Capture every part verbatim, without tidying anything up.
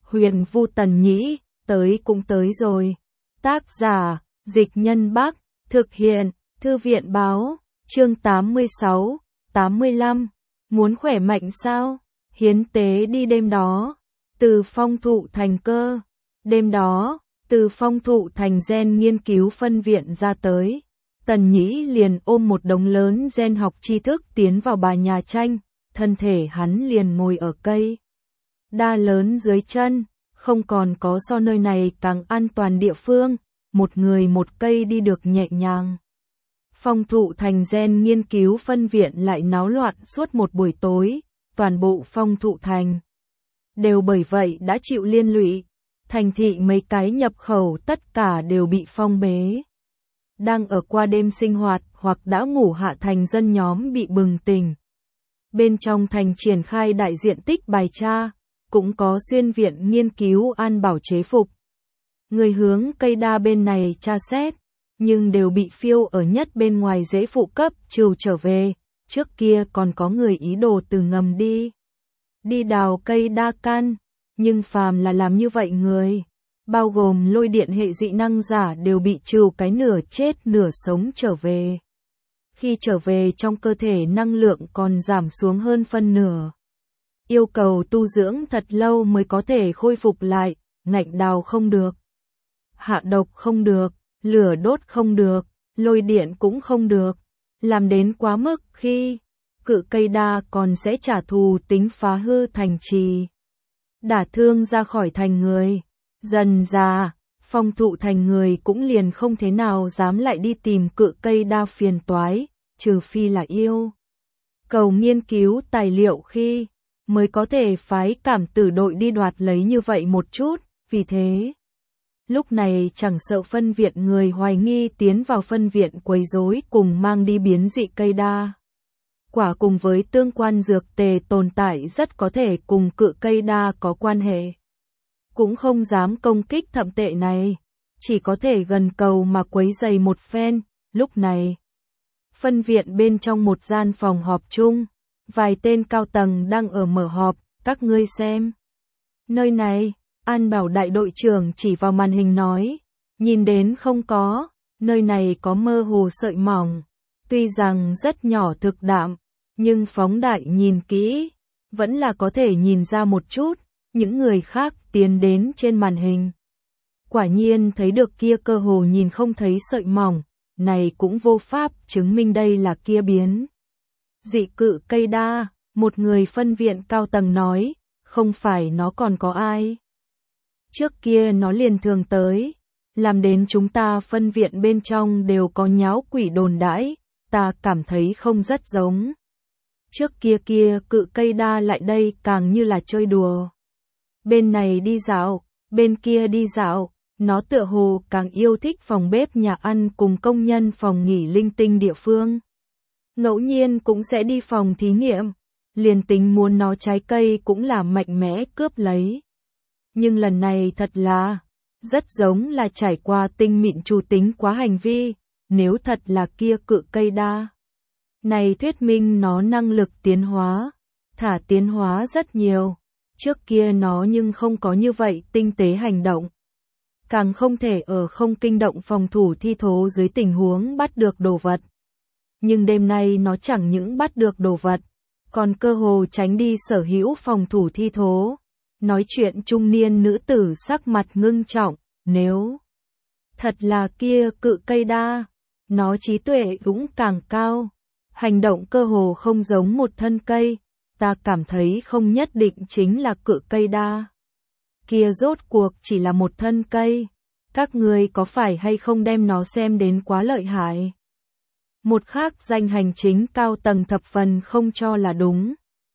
Huyền Vu Tần Nhĩ, tới cũng tới rồi. Tác giả, Dịch Nhân Bắc, thực hiện, Thư viện Báo, chương tám mươi sáu, tám mươi lăm. Muốn khỏe mạnh sao? Hiến tế đi đêm đó. Từ Phong Thụ Thành cơ. Đêm đó, từ Phong Thụ Thành gen nghiên cứu phân viện ra tới. Tần Nhĩ liền ôm một đống lớn gen học tri thức tiến vào bà nhà tranh, thân thể hắn liền ngồi ở cây đa lớn dưới chân, không còn có so nơi này càng an toàn địa phương, một người một cây đi được nhẹ nhàng. Phong Thụ Thành gen nghiên cứu phân viện lại náo loạn suốt một buổi tối, toàn bộ Phong Thụ Thành đều bởi vậy đã chịu liên lụy, thành thị mấy cái nhập khẩu tất cả đều bị phong bế. Đang ở qua đêm sinh hoạt hoặc đã ngủ hạ thành dân nhóm bị bừng tỉnh. Bên trong thành triển khai đại diện tích bài tra, cũng có xuyên viện nghiên cứu an bảo chế phục. Người hướng cây đa bên này tra xét, nhưng đều bị phiêu ở nhất bên ngoài dễ phụ cấp trừ trở về, trước kia còn có người ý đồ từ ngầm đi. Đi đào cây đa căn, nhưng phàm là làm như vậy người, bao gồm lôi điện hệ dị năng giả đều bị trừ cái nửa chết nửa sống trở về. Khi trở về trong cơ thể năng lượng còn giảm xuống hơn phân nửa. Yêu cầu tu dưỡng thật lâu mới có thể khôi phục lại, ngạnh đào không được. Hạ độc không được, lửa đốt không được, lôi điện cũng không được. Làm đến quá mức khi cự cây đa còn sẽ trả thù tính phá hư thành trì. Đả thương ra khỏi thành người. Dần ra, Phong Thụ Thành người cũng liền không thế nào dám lại đi tìm cự cây đa phiền toái, trừ phi là yêu cầu nghiên cứu tài liệu khi mới có thể phái cảm tử đội đi đoạt lấy như vậy một chút, vì thế lúc này chẳng sợ phân viện người hoài nghi tiến vào phân viện quấy rối cùng mang đi biến dị cây đa. Quả cùng với tương quan dược tề tồn tại rất có thể cùng cự cây đa có quan hệ. Cũng không dám công kích thậm tệ này, chỉ có thể gần cầu mà quấy giày một phen, lúc này. Phân viện bên trong một gian phòng họp chung, vài tên cao tầng đang ở mở họp, các ngươi xem. Nơi này, An Bảo đại đội trưởng chỉ vào màn hình nói, nhìn đến không có, nơi này có mơ hồ sợi mỏng, tuy rằng rất nhỏ thực đạm, nhưng phóng đại nhìn kỹ, vẫn là có thể nhìn ra một chút, những người khác tiến đến trên màn hình. Quả nhiên thấy được kia cơ hồ nhìn không thấy sợi mỏng, này cũng vô pháp chứng minh đây là kia biến. Dị cự cây đa, một người phân viện cao tầng nói, không phải nó còn có ai. Trước kia nó liền thường tới, làm đến chúng ta phân viện bên trong đều có nháo quỷ đồn đãi, ta cảm thấy không rất giống. Trước kia kia cự cây đa lại đây càng như là chơi đùa. Bên này đi dạo, bên kia đi dạo, nó tựa hồ càng yêu thích phòng bếp nhà ăn cùng công nhân phòng nghỉ linh tinh địa phương. Ngẫu nhiên cũng sẽ đi phòng thí nghiệm, liền tính muốn nó trái cây cũng là mạnh mẽ cướp lấy. Nhưng lần này thật là, rất giống là trải qua tinh mịn chủ tính quá hành vi, nếu thật là kia cự cây đa. Này thuyết minh nó năng lực tiến hóa, thả tiến hóa rất nhiều. Trước kia nó nhưng không có như vậy tinh tế hành động. Càng không thể ở không kinh động phòng thủ thi thố dưới tình huống bắt được đồ vật. Nhưng đêm nay nó chẳng những bắt được đồ vật, còn cơ hồ tránh đi sở hữu phòng thủ thi thố. Nói chuyện trung niên nữ tử sắc mặt ngưng trọng, nếu thật là kia cự cây đa, nó trí tuệ cũng càng cao. Hành động cơ hồ không giống một thân cây. Ta cảm thấy không nhất định chính là cự cây đa. Kia rốt cuộc chỉ là một thân cây. Các người có phải hay không đem nó xem đến quá lợi hại? Một khác danh hành chính cao tầng thập phần không cho là đúng.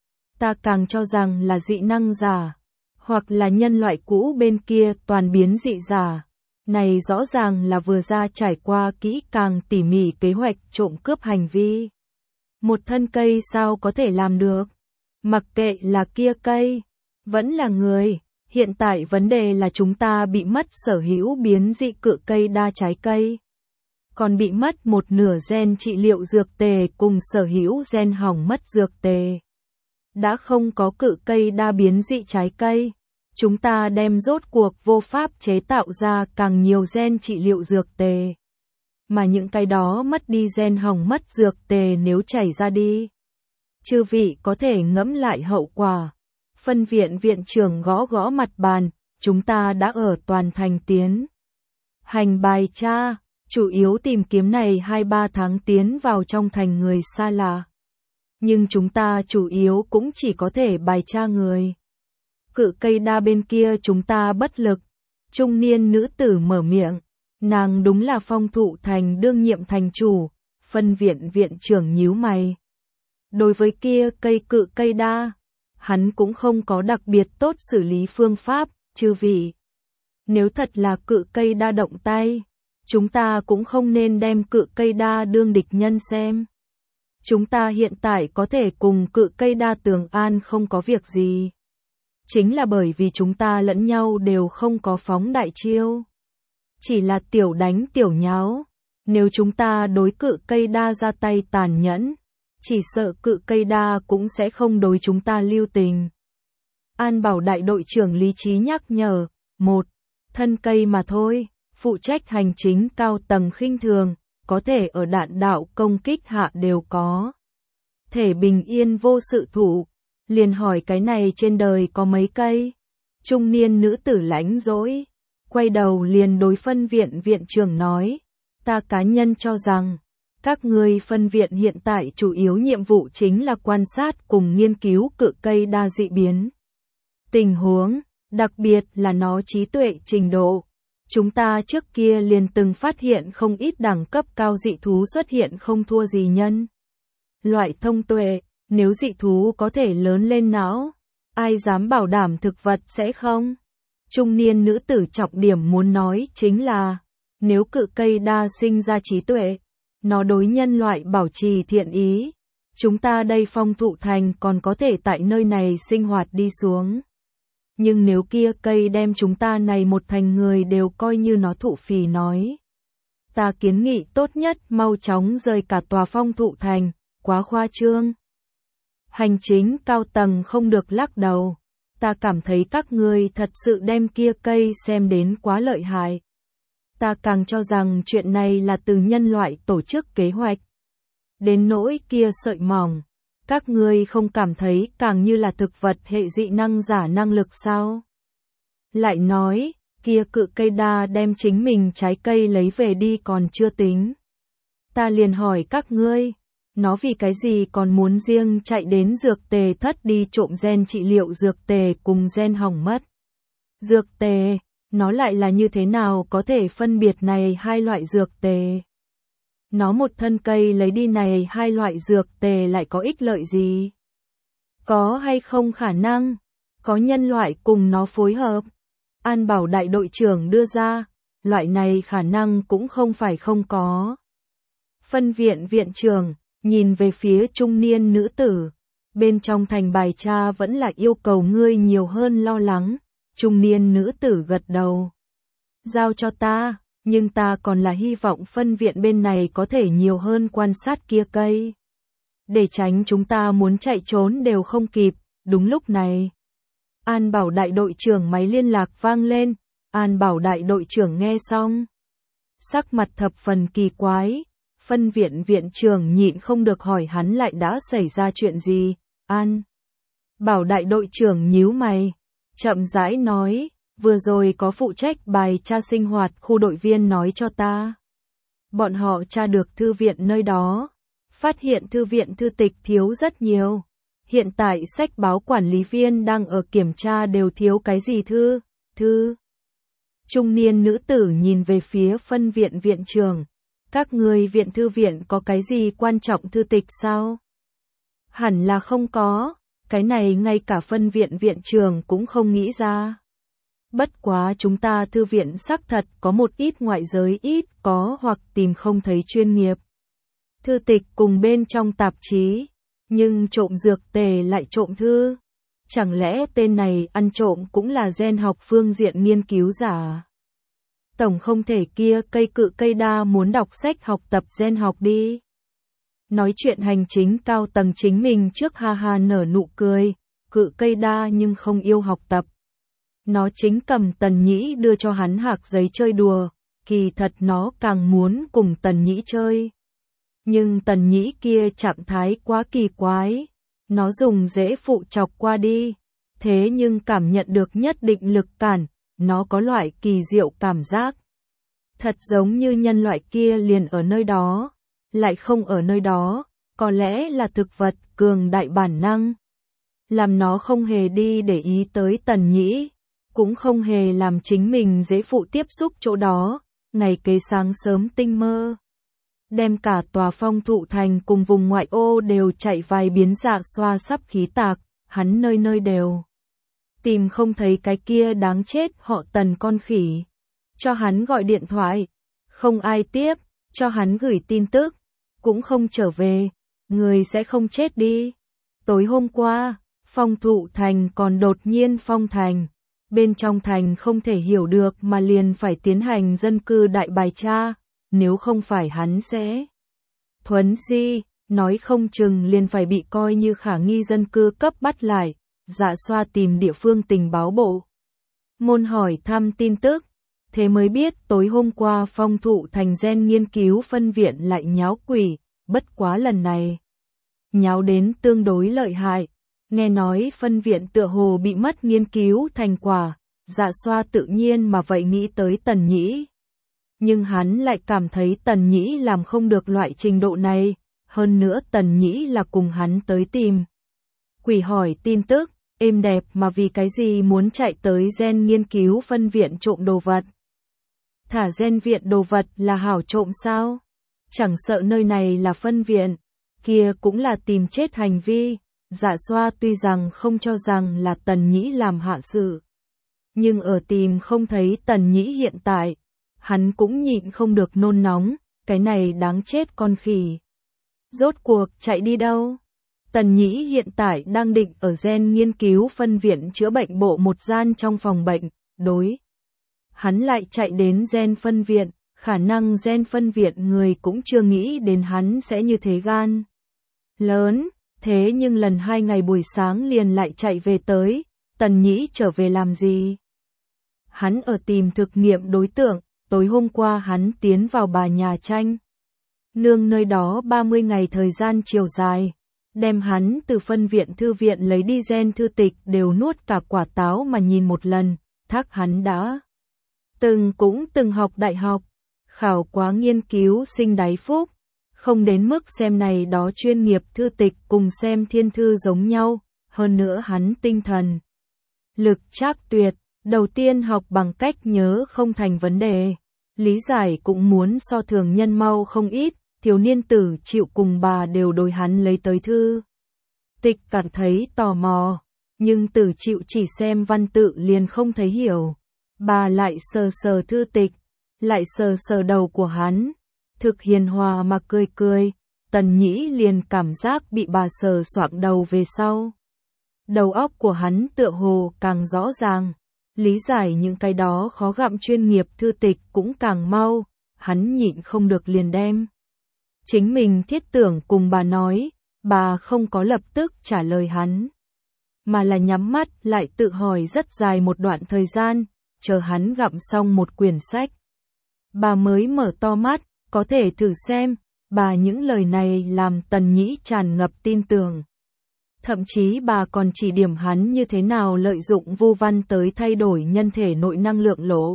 Ta càng cho rằng là dị năng giả, hoặc là nhân loại cũ bên kia toàn biến dị giả. Này rõ ràng là vừa ra trải qua kỹ càng tỉ mỉ kế hoạch trộm cướp hành vi. Một thân cây sao có thể làm được? Mặc kệ là kia cây, vẫn là người, hiện tại vấn đề là chúng ta bị mất sở hữu biến dị cự cây đa trái cây. Còn bị mất một nửa gen trị liệu dược tề cùng sở hữu gen hỏng mất dược tề. Đã không có cự cây đa biến dị trái cây, chúng ta đem rốt cuộc vô pháp chế tạo ra càng nhiều gen trị liệu dược tề. Mà những cái đó mất đi gen hỏng mất dược tề nếu chảy ra đi. Chư vị có thể ngẫm lại hậu quả. Phân viện viện trưởng gõ gõ mặt bàn, chúng ta đã ở toàn thành tiến hành bài tra, chủ yếu tìm kiếm này hai ba tháng tiến vào trong thành người xa lạ. Nhưng chúng ta chủ yếu cũng chỉ có thể bài tra người. Cự cây đa bên kia chúng ta bất lực. Trung niên nữ tử mở miệng, nàng đúng là Phong Thụ Thành đương nhiệm thành chủ. Phân viện viện trưởng nhíu mày. Đối với kia cây cự cây đa, hắn cũng không có đặc biệt tốt xử lý phương pháp, chư vị. Nếu thật là cự cây đa động tay, chúng ta cũng không nên đem cự cây đa đương địch nhân xem. Chúng ta hiện tại có thể cùng cự cây đa tường an không có việc gì. Chính là bởi vì chúng ta lẫn nhau đều không có phóng đại chiêu. Chỉ là tiểu đánh tiểu nháo. Nếu chúng ta đối cự cây đa ra tay tàn nhẫn, chỉ sợ cự cây đa cũng sẽ không đối chúng ta lưu tình. An Bảo đại đội trưởng lý trí nhắc nhở, một, thân cây mà thôi, phụ trách hành chính cao tầng khinh thường, có thể ở đạn đạo công kích hạ đều có. Thể bình yên vô sự thủ, liền hỏi cái này trên đời có mấy cây? Trung niên nữ tử lãnh dỗi, quay đầu liền đối phân viện viện trưởng nói, ta cá nhân cho rằng, các ngươi phân viện hiện tại chủ yếu nhiệm vụ chính là quan sát cùng nghiên cứu cự cây đa dị biến. Tình huống, đặc biệt là nó trí tuệ trình độ. Chúng ta trước kia liền từng phát hiện không ít đẳng cấp cao dị thú xuất hiện không thua gì nhân. Loại thông tuệ, nếu dị thú có thể lớn lên não, ai dám bảo đảm thực vật sẽ không? Trung niên nữ tử trọng điểm muốn nói chính là, nếu cự cây đa sinh ra trí tuệ, nó đối nhân loại bảo trì thiện ý, chúng ta đây Phong Thụ Thành còn có thể tại nơi này sinh hoạt đi xuống. Nhưng nếu kia cây đem chúng ta này một thành người đều coi như nó thụ phì nói. Ta kiến nghị tốt nhất mau chóng rời cả tòa Phong Thụ Thành, quá khoa trương. Hành chính cao tầng không được lắc đầu. Ta cảm thấy các ngươi thật sự đem kia cây xem đến quá lợi hại. Ta càng cho rằng chuyện này là từ nhân loại tổ chức kế hoạch. Đến nỗi kia sợi mỏng, các ngươi không cảm thấy càng như là thực vật hệ dị năng giả năng lực sao? Lại nói, kia cự cây đa đem chính mình trái cây lấy về đi còn chưa tính. Ta liền hỏi các ngươi, nó vì cái gì còn muốn riêng chạy đến dược tề thất đi trộm gen trị liệu dược tề cùng gen hỏng mất? Dược tề, nó lại là như thế nào có thể phân biệt này hai loại dược tề? Nó một thân cây lấy đi này hai loại dược tề lại có ích lợi gì? Có hay không khả năng, có nhân loại cùng nó phối hợp? An Bảo đại đội trưởng đưa ra, loại này khả năng cũng không phải không có. Phân viện viện trưởng, nhìn về phía trung niên nữ tử, bên trong thành bài tra vẫn là yêu cầu ngươi nhiều hơn lo lắng. Trung niên nữ tử gật đầu. Giao cho ta, nhưng ta còn là hy vọng phân viện bên này có thể nhiều hơn quan sát kia cây. Để tránh chúng ta muốn chạy trốn đều không kịp, đúng lúc này. An Bảo đại đội trưởng máy liên lạc vang lên, An Bảo đại đội trưởng nghe xong. Sắc mặt thập phần kỳ quái, phân viện viện trưởng nhịn không được hỏi hắn lại đã xảy ra chuyện gì, An Bảo đại đội trưởng nhíu mày. Chậm rãi nói, vừa rồi có phụ trách bài tra sinh hoạt khu đội viên nói cho ta. Bọn họ tra được thư viện nơi đó, phát hiện thư viện thư tịch thiếu rất nhiều. Hiện tại sách báo quản lý viên đang ở kiểm tra đều thiếu cái gì thư, thư. Trung niên nữ tử nhìn về phía phân viện viện trưởng. Các người viện thư viện có cái gì quan trọng thư tịch sao? Hẳn là không có. Cái này ngay cả phân viện viện trưởng cũng không nghĩ ra. Bất quá chúng ta thư viện xác thật có một ít ngoại giới ít có hoặc tìm không thấy chuyên nghiệp. Thư tịch cùng bên trong tạp chí, nhưng trộm dược tề lại trộm thư. Chẳng lẽ tên này ăn trộm cũng là gen học phương diện nghiên cứu giả? Tổng không thể kia cây cự cây đa muốn đọc sách học tập gen học đi. Nói chuyện hành chính cao tầng chính mình trước ha ha nở nụ cười, cự cây đa nhưng không yêu học tập. Nó chính cầm Tần Nhĩ đưa cho hắn hạc giấy chơi đùa, kỳ thật nó càng muốn cùng Tần Nhĩ chơi. Nhưng Tần Nhĩ kia trạng thái quá kỳ quái, nó dùng dễ phụ chọc qua đi, thế nhưng cảm nhận được nhất định lực cản, nó có loại kỳ diệu cảm giác. Thật giống như nhân loại kia liền ở nơi đó, lại không ở nơi đó, có lẽ là thực vật cường đại bản năng. Làm nó không hề đi để ý tới Tần Nhĩ, cũng không hề làm chính mình dễ phụ tiếp xúc chỗ đó, ngày kế sáng sớm tinh mơ. Đem cả tòa Phong Thụ Thành cùng vùng ngoại ô đều chạy vài biến dạ xoa sắp khí tạc, hắn nơi nơi đều tìm không thấy cái kia đáng chết họ Tần con khỉ. Cho hắn gọi điện thoại, không ai tiếp, cho hắn gửi tin tức, cũng không trở về, người sẽ không chết đi. Tối hôm qua, Phong Thụ Thành còn đột nhiên phong thành, bên trong thành không thể hiểu được mà liền phải tiến hành dân cư đại bài tra, nếu không phải hắn sẽ thuấn di, nói không chừng liền phải bị coi như khả nghi dân cư cấp bắt lại. Dạ xoa tìm địa phương tình báo bộ môn hỏi thăm tin tức, thế mới biết tối hôm qua Phong Thụ Thành gen nghiên cứu phân viện lại nháo quỷ, bất quá lần này nháo đến tương đối lợi hại, nghe nói phân viện tựa hồ bị mất nghiên cứu thành quả, dạ xoa tự nhiên mà vậy nghĩ tới Tần Nhĩ. Nhưng hắn lại cảm thấy Tần Nhĩ làm không được loại trình độ này, hơn nữa Tần Nhĩ là cùng hắn tới tìm quỷ hỏi tin tức, êm đẹp mà vì cái gì muốn chạy tới gen nghiên cứu phân viện trộm đồ vật. Thả gen viện đồ vật là hảo trộm sao? Chẳng sợ nơi này là phân viện, kia cũng là tìm chết hành vi. Dạ xoa tuy rằng không cho rằng là Tần Nhĩ làm hạ sự, nhưng ở tìm không thấy Tần Nhĩ hiện tại, hắn cũng nhịn không được nôn nóng, cái này đáng chết con khỉ. Rốt cuộc chạy đi đâu? Tần Nhĩ hiện tại đang định ở gen nghiên cứu phân viện chữa bệnh bộ một gian trong phòng bệnh, đối. Hắn lại chạy đến gen phân viện, khả năng gen phân viện người cũng chưa nghĩ đến hắn sẽ như thế gan lớn, thế nhưng lần hai ngày buổi sáng liền lại chạy về tới, Tần Nhĩ trở về làm gì? Hắn ở tìm thực nghiệm đối tượng, tối hôm qua hắn tiến vào bà nhà tranh nương nơi đó ba mươi ngày thời gian chiều dài. Đem hắn từ phân viện thư viện lấy đi gen thư tịch đều nuốt cả quả táo mà nhìn một lần, thác hắn đã từng cũng từng học đại học, khảo quá nghiên cứu sinh đáy phúc, không đến mức xem này đó chuyên nghiệp thư tịch cùng xem thiên thư giống nhau, hơn nữa hắn tinh thần lực trác tuyệt, đầu tiên học bằng cách nhớ không thành vấn đề, lý giải cũng muốn so thường nhân mau không ít. Thiếu niên Tử Chịu cùng bà đều đối hắn lấy tới thư tịch cảm thấy tò mò, nhưng Tử Chịu chỉ xem văn tự liền không thấy hiểu. Bà lại sờ sờ thư tịch, lại sờ sờ đầu của hắn, thực hiền hòa mà cười cười, Tần Nhĩ liền cảm giác bị bà sờ soạng đầu về sau. Đầu óc của hắn tựa hồ càng rõ ràng, lý giải những cái đó khó gặm chuyên nghiệp thư tịch cũng càng mau, hắn nhịn không được liền đem chính mình thiết tưởng cùng bà nói, bà không có lập tức trả lời hắn, mà là nhắm mắt lại tự hỏi rất dài một đoạn thời gian, chờ hắn gặm xong một quyển sách. Bà mới mở to mắt, có thể thử xem, bà những lời này làm Tần Nhĩ tràn ngập tin tưởng. Thậm chí bà còn chỉ điểm hắn như thế nào lợi dụng vu văn tới thay đổi nhân thể nội năng lượng lỗ.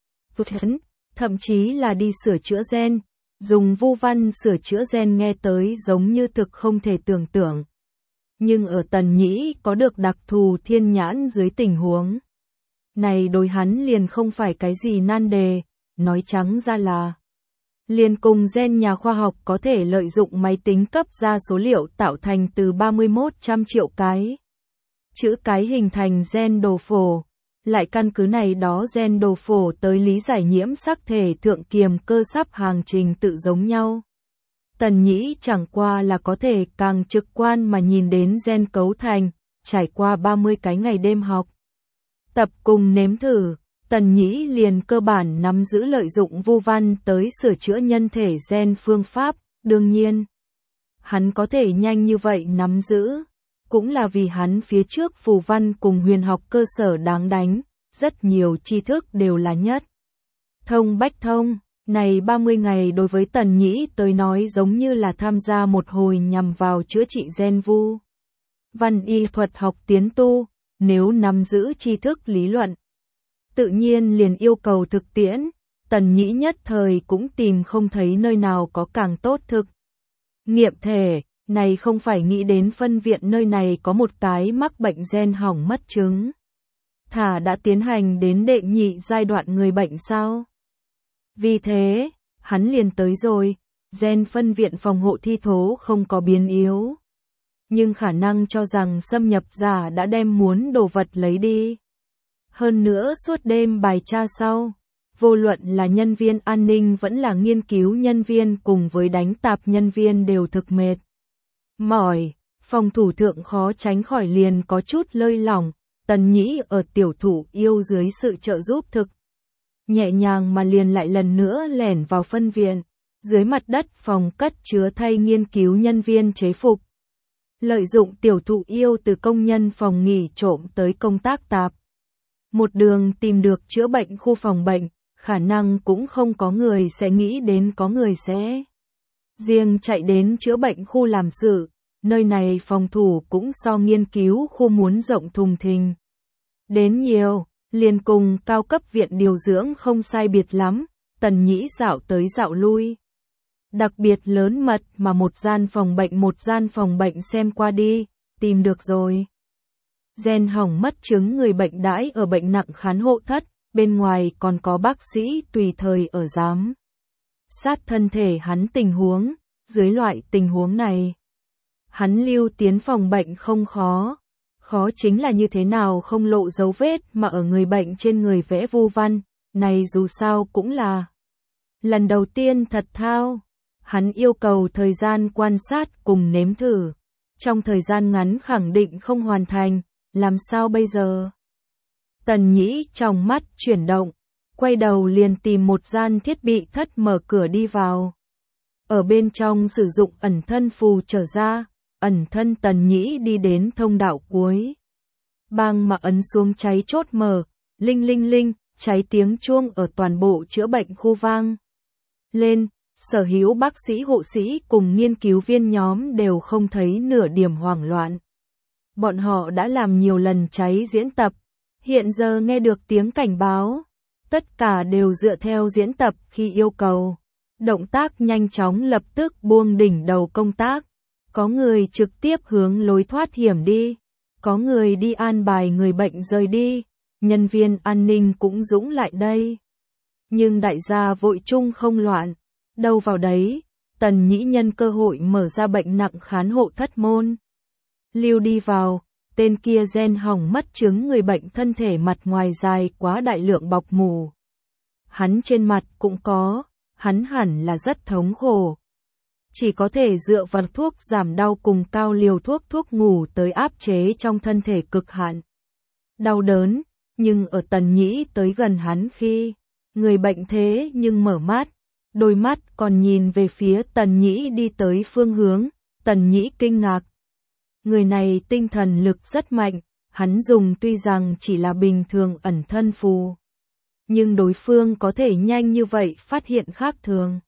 Thậm chí là đi sửa chữa gen. Dùng vu văn sửa chữa gen nghe tới giống như thực không thể tưởng tượng. Nhưng ở Tần Nhĩ có được đặc thù thiên nhãn dưới tình huống này đối hắn liền không phải cái gì nan đề, nói trắng ra là liền cùng gen nhà khoa học có thể lợi dụng máy tính cấp ra số liệu tạo thành từ ba mươi mốt trăm triệu cái chữ cái hình thành gen đồ phổ, lại căn cứ này đó gen đồ phổ tới lý giải nhiễm sắc thể thượng kiềm cơ sắp hàng trình tự giống nhau. Tần Nhĩ chẳng qua là có thể càng trực quan mà nhìn đến gen cấu thành, trải qua ba mươi cái ngày đêm học tập cùng nếm thử, Tần Nhĩ liền cơ bản nắm giữ lợi dụng vu văn tới sửa chữa nhân thể gen phương pháp, đương nhiên hắn có thể nhanh như vậy nắm giữ cũng là vì hắn phía trước phù văn cùng huyền học cơ sở đáng đánh, rất nhiều tri thức đều là nhất thông bách thông. Này ba mươi ngày đối với Tần Nhĩ tới nói giống như là tham gia một hồi nhằm vào chữa trị gen vu văn y thuật học tiến tu, nếu nắm giữ tri thức lý luận, tự nhiên liền yêu cầu thực tiễn, Tần Nhĩ nhất thời cũng tìm không thấy nơi nào có càng tốt thực nghiệm thể, này không phải nghĩ đến phân viện nơi này có một cái mắc bệnh gen hỏng mất chứng. Thả đã tiến hành đến đệ nhị giai đoạn người bệnh sao? Vì thế, hắn liền tới rồi, gen phân viện phòng hộ thi thố không có biến yếu. Nhưng khả năng cho rằng xâm nhập giả đã đem muốn đồ vật lấy đi. Hơn nữa suốt đêm bài tra sau, vô luận là nhân viên an ninh vẫn là nghiên cứu nhân viên cùng với đánh tạp nhân viên đều thực mệt. Mỏi, phòng thủ thượng khó tránh khỏi liền có chút lơi lỏng, Tần Nhĩ ở tiểu thủ yêu dưới sự trợ giúp thực. Nhẹ nhàng mà liền lại lần nữa lẻn vào phân viện, dưới mặt đất phòng cất chứa thay nghiên cứu nhân viên chế phục. Lợi dụng tiểu thụ yêu từ công nhân phòng nghỉ trộm tới công tác tạp. Một đường tìm được chữa bệnh khu phòng bệnh, khả năng cũng không có người sẽ nghĩ đến có người sẽ riêng chạy đến chữa bệnh khu làm sự, nơi này phòng thủ cũng so nghiên cứu khu muốn rộng thùng thình. Đến nhiều, liền cùng cao cấp viện điều dưỡng không sai biệt lắm, Tần Nhĩ dạo tới dạo lui. Đặc biệt lớn mật mà một gian phòng bệnh một gian phòng bệnh xem qua đi, tìm được rồi. Gen hỏng mất chứng người bệnh đãi ở bệnh nặng khán hộ thất, bên ngoài còn có bác sĩ tùy thời ở giám sát thân thể hắn tình huống, dưới loại tình huống này. Hắn lưu tiến phòng bệnh không khó, khó chính là như thế nào không lộ dấu vết mà ở người bệnh trên người vẽ vu văn, này dù sao cũng là lần đầu tiên thật thao. Hắn yêu cầu thời gian quan sát cùng nếm thử, trong thời gian ngắn khẳng định không hoàn thành, làm sao bây giờ? Tần Nhĩ trong mắt chuyển động, quay đầu liền tìm một gian thiết bị thất mở cửa đi vào. Ở bên trong sử dụng ẩn thân phù trở ra, ẩn thân Tần Nhĩ đi đến thông đạo cuối. Bang mà ấn xuống cháy chốt mở, linh linh linh, cháy tiếng chuông ở toàn bộ chữa bệnh khu vang lên. Sở hữu bác sĩ hộ sĩ cùng nghiên cứu viên nhóm đều không thấy nửa điểm hoảng loạn. Bọn họ đã làm nhiều lần cháy diễn tập, hiện giờ nghe được tiếng cảnh báo, tất cả đều dựa theo diễn tập khi yêu cầu. Động tác nhanh chóng lập tức buông đỉnh đầu công tác, có người trực tiếp hướng lối thoát hiểm đi, có người đi an bài người bệnh rời đi, nhân viên an ninh cũng dũng lại đây. Nhưng đại gia vội chung không loạn. Đâu vào đấy, Tần Nhĩ nhân cơ hội mở ra bệnh nặng khán hộ thất môn. Lưu đi vào, tên kia gen hỏng mất chứng người bệnh thân thể mặt ngoài dài quá đại lượng bọc mù. Hắn trên mặt cũng có, hắn hẳn là rất thống khổ. Chỉ có thể dựa vào thuốc giảm đau cùng cao liều thuốc thuốc ngủ tới áp chế trong thân thể cực hạn. Đau đớn, nhưng ở Tần Nhĩ tới gần hắn khi, người bệnh thế nhưng mở mắt. Đôi mắt còn nhìn về phía Tần Nhĩ đi tới phương hướng, Tần Nhĩ kinh ngạc. Người này tinh thần lực rất mạnh, hắn dùng tuy rằng chỉ là bình thường ẩn thân phù. Nhưng đối phương có thể nhanh như vậy phát hiện khác thường.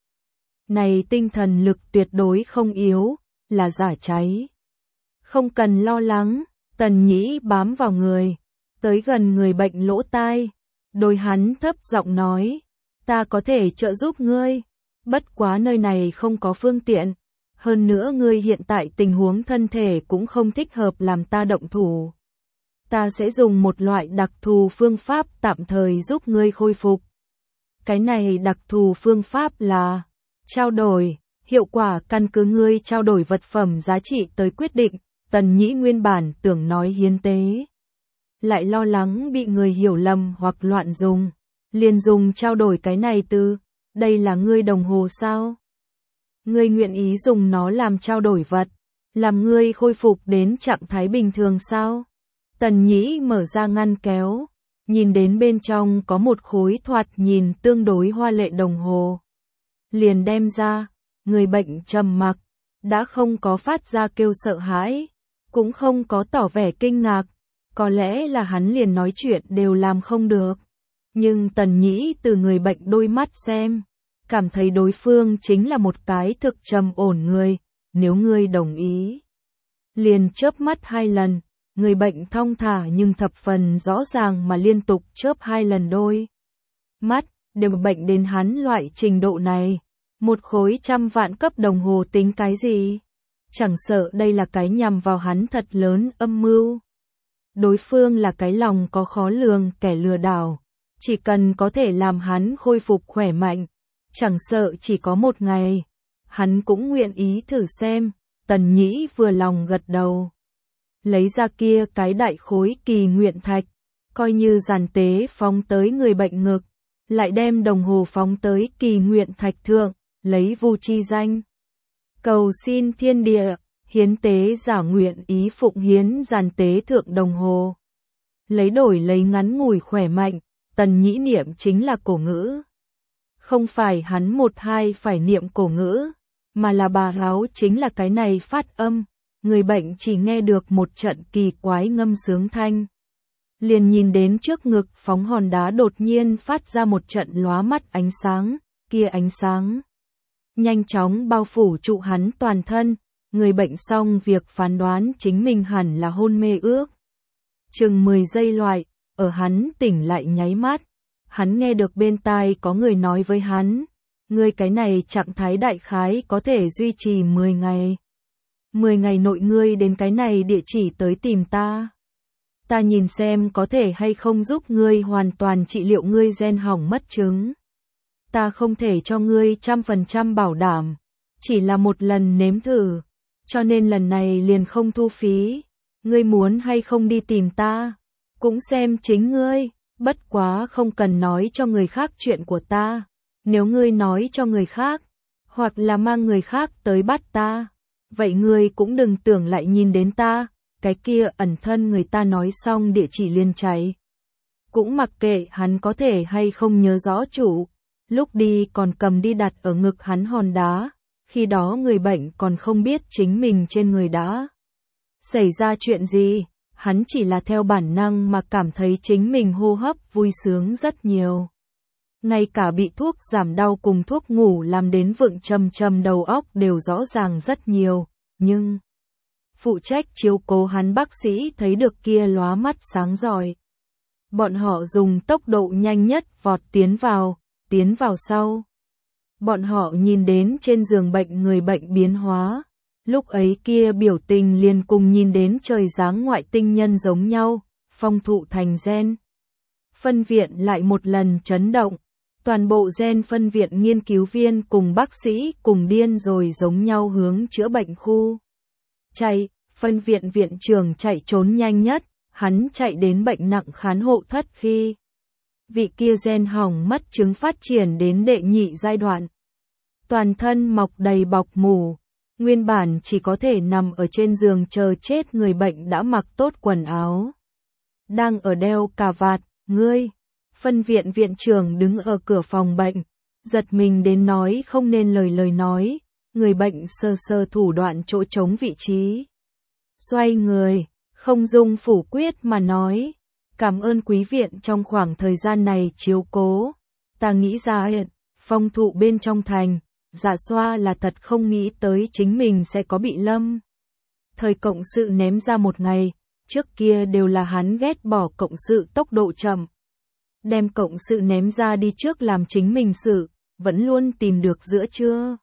Này tinh thần lực tuyệt đối không yếu, là giả cháy. Không cần lo lắng, Tần Nhĩ bám vào người, tới gần người bệnh lỗ tai. Đôi hắn thấp giọng nói. Ta có thể trợ giúp ngươi, bất quá nơi này không có phương tiện, hơn nữa ngươi hiện tại tình huống thân thể cũng không thích hợp làm ta động thủ. Ta sẽ dùng một loại đặc thù phương pháp tạm thời giúp ngươi khôi phục. Cái này đặc thù phương pháp là trao đổi, hiệu quả căn cứ ngươi trao đổi vật phẩm giá trị tới quyết định. Tần Nhĩ nguyên bản tưởng nói hiến tế, lại lo lắng bị người hiểu lầm hoặc loạn dùng. Liền dùng trao đổi cái này từ, đây là ngươi đồng hồ sao? Ngươi nguyện ý dùng nó làm trao đổi vật, làm ngươi khôi phục đến trạng thái bình thường sao? Tần Nhĩ mở ra ngăn kéo, nhìn đến bên trong có một khối thoạt nhìn tương đối hoa lệ đồng hồ. Liền đem ra, người bệnh trầm mặc, đã không có phát ra kêu sợ hãi, cũng không có tỏ vẻ kinh ngạc, có lẽ là hắn liền nói chuyện đều làm không được. Nhưng Tần Nhĩ từ người bệnh đôi mắt xem, cảm thấy đối phương chính là một cái thực trầm ổn người, nếu ngươi đồng ý. Liền chớp mắt hai lần, người bệnh thong thả nhưng thập phần rõ ràng mà liên tục chớp hai lần đôi mắt, đều bệnh đến hắn loại trình độ này. Một khối trăm vạn cấp đồng hồ tính cái gì? Chẳng sợ đây là cái nhằm vào hắn thật lớn âm mưu. Đối phương là cái lòng có khó lường kẻ lừa đảo. Chỉ cần có thể làm hắn khôi phục khỏe mạnh, chẳng sợ chỉ có một ngày, hắn cũng nguyện ý thử xem. Tần Nhĩ vừa lòng gật đầu. Lấy ra kia cái đại khối kỳ nguyện thạch, coi như giàn tế phóng tới người bệnh ngực, lại đem đồng hồ phóng tới kỳ nguyện thạch thượng, lấy vu chi danh. Cầu xin thiên địa, hiến tế giả nguyện ý phụng hiến giàn tế thượng đồng hồ. Lấy đổi lấy ngắn ngủi khỏe mạnh, Tần Nhĩ niệm chính là cổ ngữ. Không phải hắn một hai phải niệm cổ ngữ, mà là bà áo chính là cái này phát âm. Người bệnh chỉ nghe được một trận kỳ quái ngâm sướng thanh. Liền nhìn đến trước ngực phóng hòn đá đột nhiên phát ra một trận lóa mắt ánh sáng, kia ánh sáng nhanh chóng bao phủ trụ hắn toàn thân. Người bệnh xong việc phán đoán chính mình hẳn là hôn mê ước. Chừng mười giây loại, ở hắn tỉnh lại nháy mắt, hắn nghe được bên tai có người nói với hắn, ngươi cái này trạng thái đại khái có thể duy trì mười ngày. mười ngày nội ngươi đến cái này địa chỉ tới tìm ta. Ta nhìn xem có thể hay không giúp ngươi hoàn toàn trị liệu ngươi gen hỏng mất chứng. Ta không thể cho ngươi trăm phần trăm bảo đảm, chỉ là một lần nếm thử, cho nên lần này liền không thu phí. Ngươi muốn hay không đi tìm ta, cũng xem chính ngươi, bất quá không cần nói cho người khác chuyện của ta. Nếu ngươi nói cho người khác, hoặc là mang người khác tới bắt ta, vậy ngươi cũng đừng tưởng lại nhìn đến ta. Cái kia ẩn thân người ta nói xong địa chỉ liền cháy. Cũng mặc kệ hắn có thể hay không nhớ rõ chủ, lúc đi còn cầm đi đặt ở ngực hắn hòn đá, khi đó người bệnh còn không biết chính mình trên người đã xảy ra chuyện gì, hắn chỉ là theo bản năng mà cảm thấy chính mình hô hấp vui sướng rất nhiều. Ngay cả bị thuốc giảm đau cùng thuốc ngủ làm đến vựng trầm trầm đầu óc đều rõ ràng rất nhiều, nhưng phụ trách chiếu cố hắn bác sĩ thấy được kia lóa mắt sáng rọi. Bọn họ dùng tốc độ nhanh nhất vọt tiến vào, tiến vào sau. Bọn họ nhìn đến trên giường bệnh người bệnh biến hóa, lúc ấy kia biểu tình liền cùng nhìn đến trời giáng ngoại tinh nhân giống nhau, phong thụ thành gen. Phân viện lại một lần chấn động, toàn bộ gen phân viện nghiên cứu viên cùng bác sĩ cùng điên rồi giống nhau hướng chữa bệnh khu. Chạy, phân viện viện trưởng chạy trốn nhanh nhất, hắn chạy đến bệnh nặng khán hộ thất khi vị kia gen hỏng mất chứng phát triển đến đệ nhị giai đoạn. Toàn thân mọc đầy bọc mủ, nguyên bản chỉ có thể nằm ở trên giường chờ chết người bệnh đã mặc tốt quần áo. Đang ở đeo cà vạt, ngươi, phân viện viện trưởng đứng ở cửa phòng bệnh, giật mình đến nói không nên lời lời nói, người bệnh sơ sơ thủ đoạn chỗ trống vị trí. Xoay người, không dung phủ quyết mà nói, cảm ơn quý viện trong khoảng thời gian này chiếu cố, ta nghĩ ra hiện, phong thụ bên trong thành, Dạ Xoa là thật không nghĩ tới chính mình sẽ có bị lâm. Thời cộng sự ném ra một ngày, trước kia đều là hắn ghét bỏ cộng sự tốc độ chậm. Đem cộng sự ném ra đi trước làm chính mình sự, vẫn luôn tìm được giữa trưa.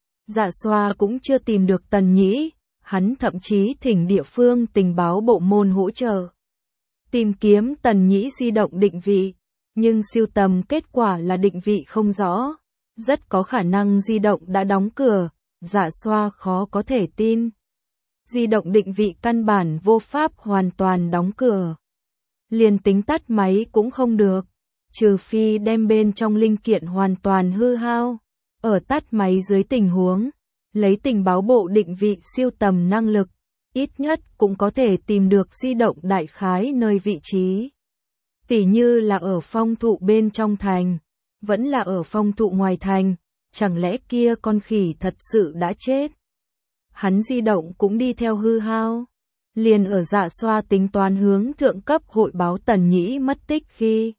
Dạ Xoa cũng chưa tìm được Tần Nhĩ, hắn thậm chí thỉnh địa phương tình báo bộ môn hỗ trợ. Tìm kiếm Tần Nhĩ di động định vị, nhưng siêu tầm kết quả là định vị không rõ. Rất có khả năng di động đã đóng cửa, Dạ Xoa khó có thể tin. Di động định vị căn bản vô pháp hoàn toàn đóng cửa. Liền tính tắt máy cũng không được, trừ phi đem bên trong linh kiện hoàn toàn hư hao. Ở tắt máy dưới tình huống, lấy tình báo bộ định vị siêu tầm năng lực, ít nhất cũng có thể tìm được di động đại khái nơi vị trí. Tỉ như là ở phong thụ bên trong thành, vẫn là ở phong thụ ngoài thành, chẳng lẽ kia con khỉ thật sự đã chết? Hắn di động cũng đi theo hư hao. liền ở Dạ Xoa tính toán hướng thượng cấp hội báo Tần Nhĩ mất tích khi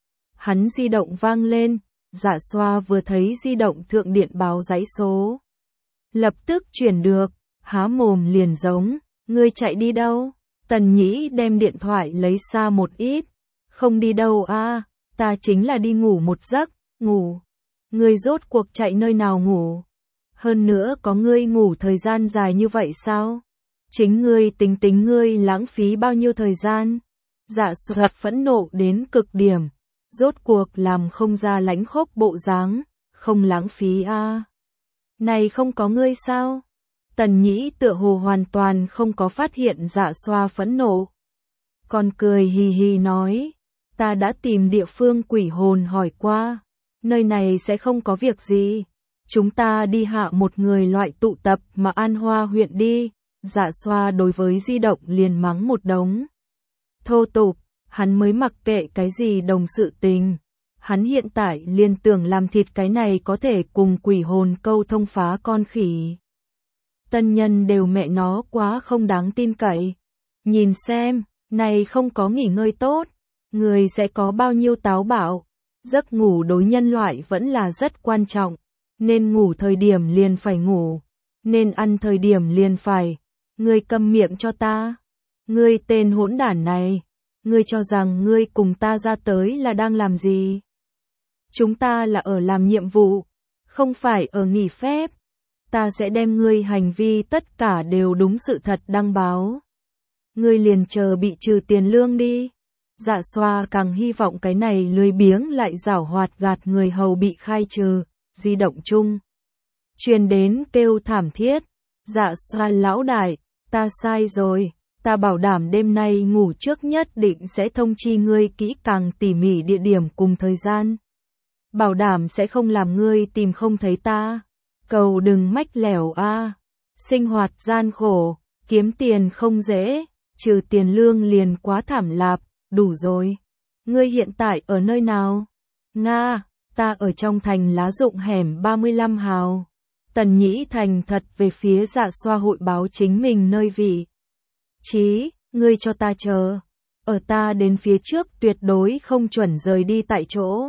hắn di động vang lên, Dạ Xoa vừa thấy di động thượng điện báo dãy số. Lập tức chuyển được, há mồm liền giống, ngươi chạy đi đâu? Tần Nhĩ đem điện thoại lấy xa một ít, không đi đâu a, ta chính là đi ngủ một giấc, ngủ. Ngươi rốt cuộc chạy nơi nào ngủ? Hơn nữa có ngươi ngủ thời gian dài như vậy sao? Chính ngươi tính tính ngươi lãng phí bao nhiêu thời gian? Dạ Xoa phẫn nộ đến cực điểm, rốt cuộc làm không ra lãnh khốc bộ dáng, không lãng phí a. Này không có ngươi sao? Tần Nhĩ tựa hồ hoàn toàn không có phát hiện Dạ Xoa phẫn nộ. Còn cười hì hì nói, ta đã tìm địa phương quỷ hồn hỏi qua, nơi này sẽ không có việc gì. Chúng ta đi hạ một người loại tụ tập mà An Hoa huyện đi. Dạ Xoa đối với di động liền mắng một đống thô tục, hắn mới mặc kệ cái gì đồng sự tình. Hắn hiện tại liền tưởng làm thịt cái này có thể cùng quỷ hồn câu thông phá con khỉ. Tân nhân đều mẹ nó quá không đáng tin cậy. Nhìn xem, này không có nghỉ ngơi tốt, người sẽ có bao nhiêu táo bạo. Giấc ngủ đối nhân loại vẫn là rất quan trọng, nên ngủ thời điểm liền phải ngủ, nên ăn thời điểm liền phải. Ngươi câm miệng cho ta. Ngươi tên hỗn đản này, ngươi cho rằng ngươi cùng ta ra tới là đang làm gì? Chúng ta là ở làm nhiệm vụ, không phải ở nghỉ phép. Ta sẽ đem ngươi hành vi tất cả đều đúng sự thật đăng báo. Ngươi liền chờ bị trừ tiền lương đi. Dạ Xoa càng hy vọng cái này lười biếng lại giảo hoạt gạt người hầu bị khai trừ, di động chung. Truyền đến kêu thảm thiết. Dạ Xoa lão đại, ta sai rồi, ta bảo đảm đêm nay ngủ trước nhất định sẽ thông chi ngươi kỹ càng tỉ mỉ địa điểm cùng thời gian. Bảo đảm sẽ không làm ngươi tìm không thấy ta. Cầu đừng mách lẻo a. Sinh hoạt gian khổ, kiếm tiền không dễ, trừ tiền lương liền quá thảm lạp, đủ rồi. Ngươi hiện tại ở nơi nào? Nga, ta ở trong thành Lá Dụng hẻm ba mươi lăm hào. Tần Nhĩ thành thật về phía Dạ Xoa hội báo chính mình nơi vị trí, ngươi cho ta chờ, ở ta đến phía trước tuyệt đối không chuẩn rời đi tại chỗ.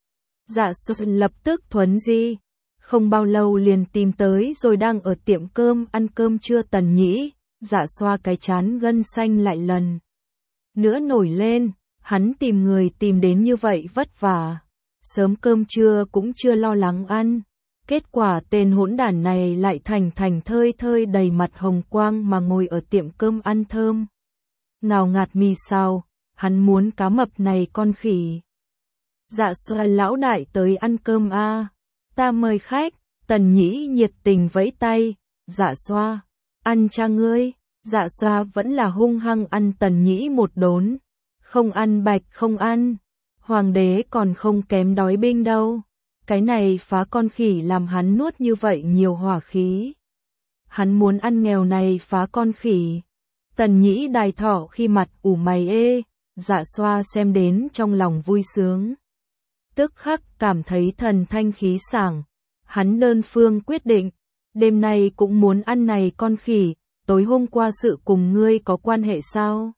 Dạ Xoa lập tức thuấn di, không bao lâu liền tìm tới rồi đang ở tiệm cơm ăn cơm trưa Tần Nhĩ. Dạ Xoa cái chán gân xanh lại lần nữa nổi lên, hắn tìm người tìm đến như vậy vất vả, sớm cơm trưa cũng chưa lo lắng ăn. Kết quả tên hỗn đản này lại thành thành thơi thơi đầy mặt hồng quang mà ngồi ở tiệm cơm ăn thơm. Ngào ngạt mì xào, hắn muốn cá mập này con khỉ. Dạ Xoa lão đại tới ăn cơm a, ta mời khách. Tần Nhĩ nhiệt tình vẫy tay. Dạ Xoa, ăn cha ngươi. Dạ Xoa vẫn là hung hăng ăn Tần Nhĩ một đốn. Không ăn bạch không ăn. Hoàng đế còn không kém đói binh đâu. Cái này phá con khỉ làm hắn nuốt như vậy nhiều hỏa khí. Hắn muốn ăn nghèo này phá con khỉ. Tần Nhĩ đài thỏ khi mặt ủ mày ê. Dạ Xoa xem đến trong lòng vui sướng. Tức khắc cảm thấy thần thanh khí sảng. Hắn đơn phương quyết định, đêm nay cũng muốn ăn này con khỉ. Tối hôm qua sự cùng ngươi có quan hệ sao?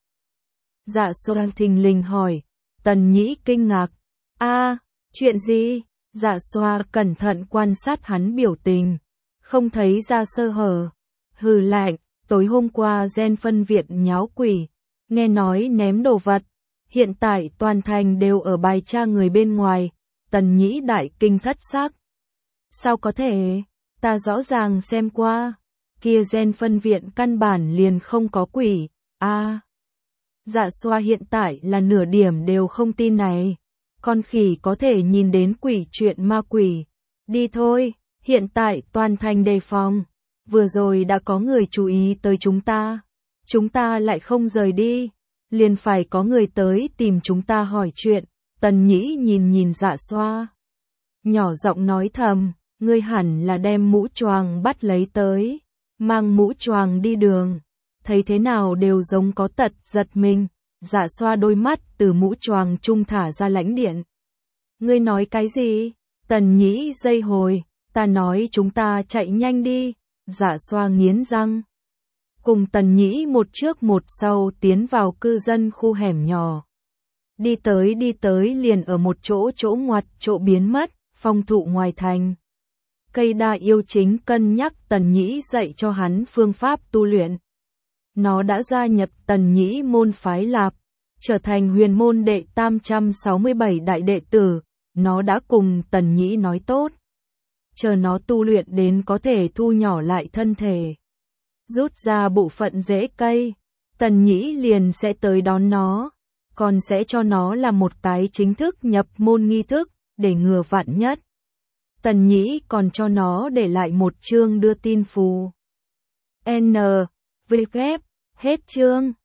Dạ Xoa thình lình hỏi. Tần Nhĩ kinh ngạc. A, chuyện gì? Dạ Xoa cẩn thận quan sát hắn biểu tình, không thấy ra sơ hở. Hừ lạnh, tối hôm qua gen phân viện nháo quỷ, nghe nói ném đồ vật, hiện tại toàn thành đều ở bài tra người bên ngoài. Tần Nhĩ đại kinh thất sắc. Sao có thể? Ta rõ ràng xem qua, kia gen phân viện căn bản liền không có quỷ. A, à, Dạ Xoa hiện tại là nửa điểm đều không tin này. Con khỉ có thể nhìn đến quỷ chuyện ma quỷ. Đi thôi, hiện tại toàn thành đề phòng. Vừa rồi đã có người chú ý tới chúng ta. Chúng ta lại không rời đi. Liền phải có người tới tìm chúng ta hỏi chuyện. Tần Nhĩ nhìn nhìn Dạ Xoa. Nhỏ giọng nói thầm, ngươi hẳn là đem mũ choàng bắt lấy tới. Mang mũ choàng đi đường. Thấy thế nào đều giống có tật giật mình. Dạ Xoa đôi mắt từ mũ choàng trung thả ra lãnh điện. Ngươi nói cái gì? Tần Nhĩ dây hồi, ta nói chúng ta chạy nhanh đi. Dạ Xoa nghiến răng. cùng Tần Nhĩ một trước một sau tiến vào cư dân khu hẻm nhỏ. Đi tới đi tới liền ở một chỗ chỗ ngoặt chỗ biến mất, phong thụ ngoài thành. Cây đa yêu chính cân nhắc Tần Nhĩ dạy cho hắn phương pháp tu luyện. Nó đã gia nhập Tần Nhĩ môn phái Lạp, trở thành huyền môn đệ tam trăm sáu mươi bảy đại đệ tử, nó đã cùng Tần Nhĩ nói tốt. Chờ nó tu luyện đến có thể thu nhỏ lại thân thể, rút ra bộ phận rễ cây, Tần Nhĩ liền sẽ tới đón nó, còn sẽ cho nó là một cái chính thức nhập môn nghi thức, để ngừa vạn nhất. Tần Nhĩ còn cho nó để lại một chương đưa tin phù. N. V. Hết chương.